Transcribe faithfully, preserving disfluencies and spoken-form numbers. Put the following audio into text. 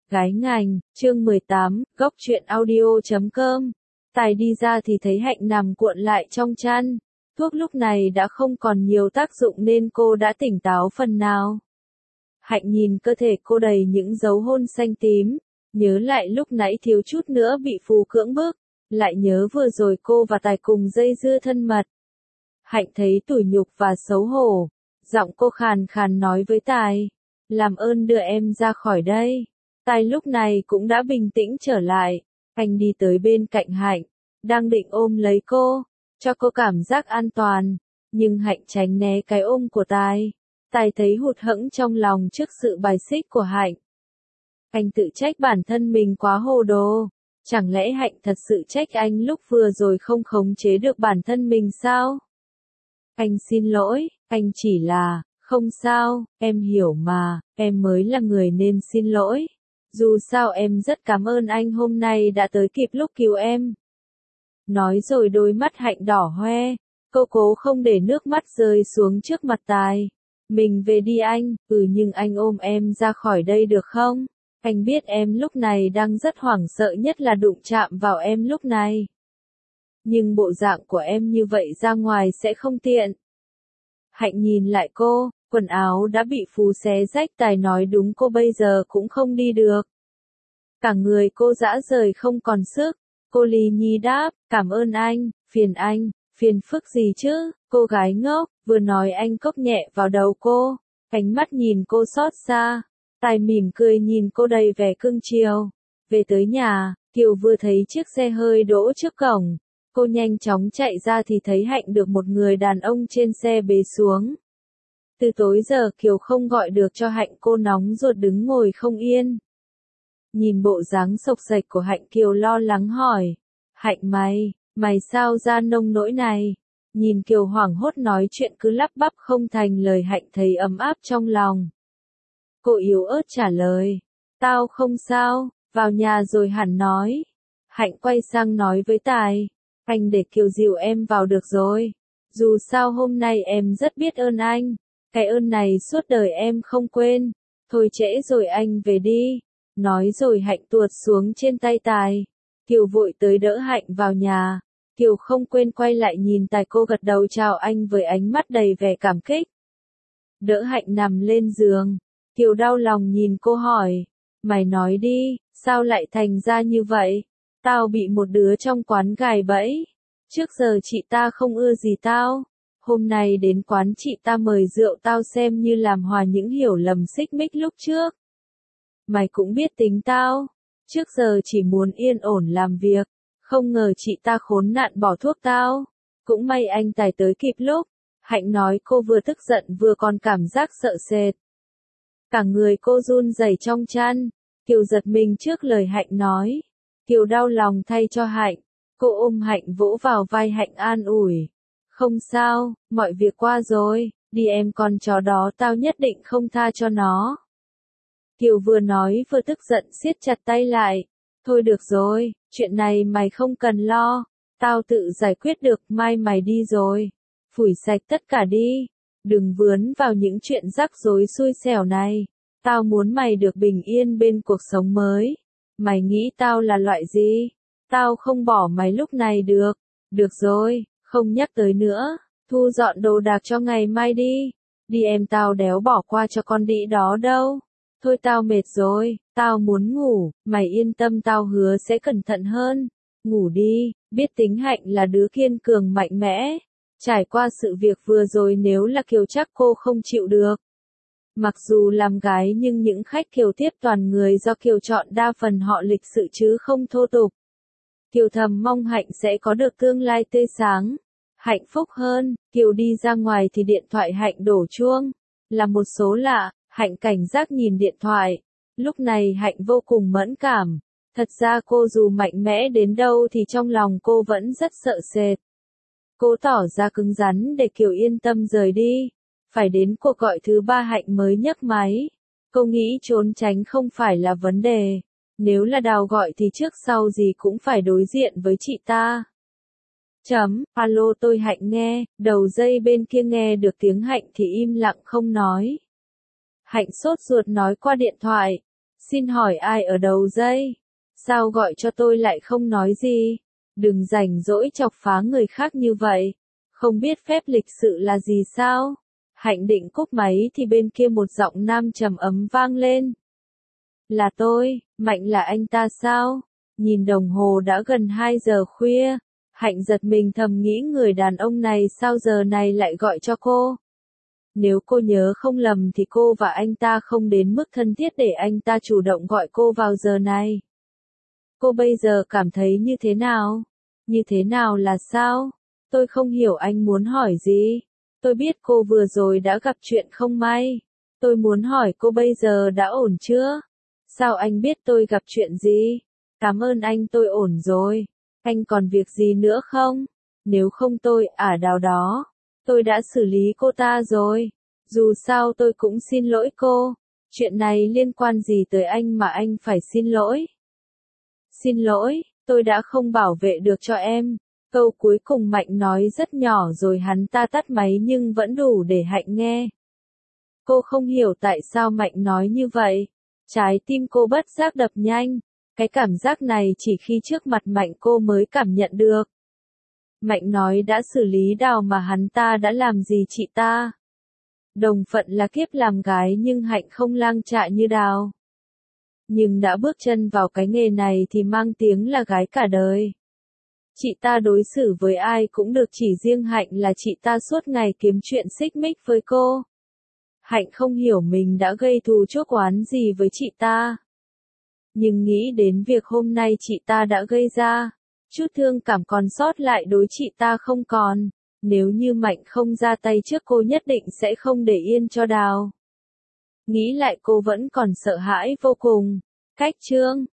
Gái ngành, chương mười tám, góc truyện audio chấm com. Tài đi ra thì thấy Hạnh nằm cuộn lại trong chăn. Thuốc lúc này đã không còn nhiều tác dụng nên cô đã tỉnh táo phần nào. Hạnh nhìn cơ thể cô đầy những dấu hôn xanh tím, nhớ lại lúc nãy thiếu chút nữa bị Phù cưỡng bức, lại nhớ vừa rồi cô và Tài cùng dây dưa thân mật. Hạnh thấy tủi nhục và xấu hổ, giọng cô khàn khàn nói với Tài, làm ơn đưa em ra khỏi đây. Tài lúc này cũng đã bình tĩnh trở lại, anh đi tới bên cạnh Hạnh, đang định ôm lấy cô, cho cô cảm giác an toàn, nhưng Hạnh tránh né cái ôm của Tài. Tài thấy hụt hẫng trong lòng trước sự bài xích của Hạnh. Anh tự trách bản thân mình quá hồ đồ, chẳng lẽ Hạnh thật sự trách anh lúc vừa rồi không khống chế được bản thân mình sao? Anh xin lỗi, anh chỉ là, không sao, em hiểu mà, em mới là người nên xin lỗi. Dù sao em rất cảm ơn anh hôm nay đã tới kịp lúc cứu em. Nói rồi đôi mắt Hạnh đỏ hoe, cô cố không để nước mắt rơi xuống trước mặt Tài. Mình về đi anh, ừ nhưng anh ôm em ra khỏi đây được không? Anh biết em lúc này đang rất hoảng sợ, nhất là đụng chạm vào em lúc này. Nhưng bộ dạng của em như vậy ra ngoài sẽ không tiện. Hạnh nhìn lại cô, quần áo đã bị Phù xé rách. Tài nói đúng, cô bây giờ cũng không đi được. Cả người cô rã rời không còn sức. Cô lì nhì đáp, cảm ơn anh, phiền anh, phiền phức gì chứ, cô gái ngốc, vừa nói anh cốc nhẹ vào đầu cô, ánh mắt nhìn cô xót xa. Tài mỉm cười nhìn cô đầy vẻ cưng chiều. Về tới nhà, Kiều vừa thấy chiếc xe hơi đỗ trước cổng. Cô nhanh chóng chạy ra thì thấy Hạnh được một người đàn ông trên xe bế xuống. Từ tối giờ Kiều không gọi được cho Hạnh, cô nóng ruột đứng ngồi không yên. Nhìn bộ dáng sộc sạch của Hạnh, Kiều lo lắng hỏi. Hạnh mày, mày sao ra nông nỗi này? Nhìn Kiều hoảng hốt nói chuyện cứ lắp bắp không thành lời, Hạnh thấy ấm áp trong lòng. Cô yếu ớt trả lời. Tao không sao, vào nhà rồi hẳn nói. Hạnh quay sang nói với Tài. Anh để Kiều dìu em vào được rồi. Dù sao hôm nay em rất biết ơn anh. Cái ơn này suốt đời em không quên. Thôi trễ rồi, anh về đi. Nói rồi Hạnh tuột xuống trên tay Tài. Kiều vội tới đỡ Hạnh vào nhà. Kiều không quên quay lại nhìn Tài, cô gật đầu chào anh với ánh mắt đầy vẻ cảm kích. Đỡ Hạnh nằm lên giường. Kiều đau lòng nhìn cô hỏi. Mày nói đi, sao lại thành ra như vậy? Tao bị một đứa trong quán gài bẫy. Trước giờ chị ta không ưa gì tao. Hôm nay đến quán chị ta mời rượu tao xem như làm hòa những hiểu lầm xích mích lúc trước. Mày cũng biết tính tao. Trước giờ chỉ muốn yên ổn làm việc. Không ngờ chị ta khốn nạn bỏ thuốc tao. Cũng may anh Tài tới kịp lúc. Hạnh nói, cô vừa tức giận vừa còn cảm giác sợ sệt. Cả người cô run rẩy trong chăn. Kiều giật mình trước lời Hạnh nói. Kiều đau lòng thay cho Hạnh. Cô ôm Hạnh vỗ vào vai Hạnh an ủi. Không sao, mọi việc qua rồi, đi em, con chó đó tao nhất định không tha cho nó. Kiều vừa nói vừa tức giận siết chặt tay lại. Thôi được rồi, chuyện này mày không cần lo. Tao tự giải quyết được, mai mày đi rồi. Phủi sạch tất cả đi. Đừng vướng vào những chuyện rắc rối xui xẻo này. Tao muốn mày được bình yên bên cuộc sống mới. Mày nghĩ tao là loại gì? Tao không bỏ mày lúc này được. Được rồi, không nhắc tới nữa. Thu dọn đồ đạc cho ngày mai đi. Đi em, tao đéo bỏ qua cho con đĩ đó đâu. Thôi tao mệt rồi, tao muốn ngủ. Mày yên tâm, tao hứa sẽ cẩn thận hơn. Ngủ đi, biết tính Hạnh là đứa kiên cường mạnh mẽ. Trải qua sự việc vừa rồi nếu là Kiều chắc cô không chịu được. Mặc dù làm gái nhưng những khách Kiều tiếp toàn người do Kiều chọn, đa phần họ lịch sự chứ không thô tục. Kiều thầm mong Hạnh sẽ có được tương lai tươi sáng, hạnh phúc hơn. Kiều đi ra ngoài thì điện thoại Hạnh đổ chuông. Là một số lạ, Hạnh cảnh giác nhìn điện thoại. Lúc này Hạnh vô cùng mẫn cảm. Thật ra cô dù mạnh mẽ đến đâu thì trong lòng cô vẫn rất sợ sệt. Cô tỏ ra cứng rắn để Kiều yên tâm rời đi. Phải đến cuộc gọi thứ ba Hạnh mới nhấc máy. Cô nghĩ trốn tránh không phải là vấn đề. Nếu là Đào gọi thì trước sau gì cũng phải đối diện với chị ta. Chấm, alo tôi Hạnh nghe, đầu dây bên kia nghe được tiếng Hạnh thì im lặng không nói. Hạnh sốt ruột nói qua điện thoại. Xin hỏi ai ở đầu dây? Sao gọi cho tôi lại không nói gì? Đừng rảnh rỗi chọc phá người khác như vậy. Không biết phép lịch sự là gì sao? Hạnh định cúp máy thì bên kia một giọng nam trầm ấm vang lên. Là tôi, Mạnh là anh ta sao? Nhìn đồng hồ đã gần hai giờ khuya. Hạnh giật mình thầm nghĩ người đàn ông này sao giờ này lại gọi cho cô. Nếu cô nhớ không lầm thì cô và anh ta không đến mức thân thiết để anh ta chủ động gọi cô vào giờ này. Cô bây giờ cảm thấy như thế nào? Như thế nào là sao? Tôi không hiểu anh muốn hỏi gì. Tôi biết cô vừa rồi đã gặp chuyện không may. Tôi muốn hỏi cô bây giờ đã ổn chưa? Sao anh biết tôi gặp chuyện gì? Cảm ơn anh, tôi ổn rồi. Anh còn việc gì nữa không? Nếu không tôi, à đào đó. Tôi đã xử lý cô ta rồi. Dù sao tôi cũng xin lỗi cô. Chuyện này liên quan gì tới anh mà anh phải xin lỗi? Xin lỗi, tôi đã không bảo vệ được cho em. Câu cuối cùng Mạnh nói rất nhỏ rồi hắn ta tắt máy nhưng vẫn đủ để Hạnh nghe. Cô không hiểu tại sao Mạnh nói như vậy. Trái tim cô bất giác đập nhanh. Cái cảm giác này chỉ khi trước mặt Mạnh cô mới cảm nhận được. Mạnh nói đã xử lý Đào mà hắn ta đã làm gì chị ta? Đồng phận là kiếp làm gái nhưng Hạnh không lang trạ như Đào. Nhưng đã bước chân vào cái nghề này thì mang tiếng là gái cả đời. Chị ta đối xử với ai cũng được, chỉ riêng Hạnh là chị ta suốt ngày kiếm chuyện xích mích với cô. Hạnh không hiểu mình đã gây thù chuốc oán gì với chị ta. Nhưng nghĩ đến việc hôm nay chị ta đã gây ra, chút thương cảm còn sót lại đối chị ta không còn. Nếu như Mạnh không ra tay trước cô nhất định sẽ không để yên cho Đào. Nghĩ lại cô vẫn còn sợ hãi vô cùng. Cách chương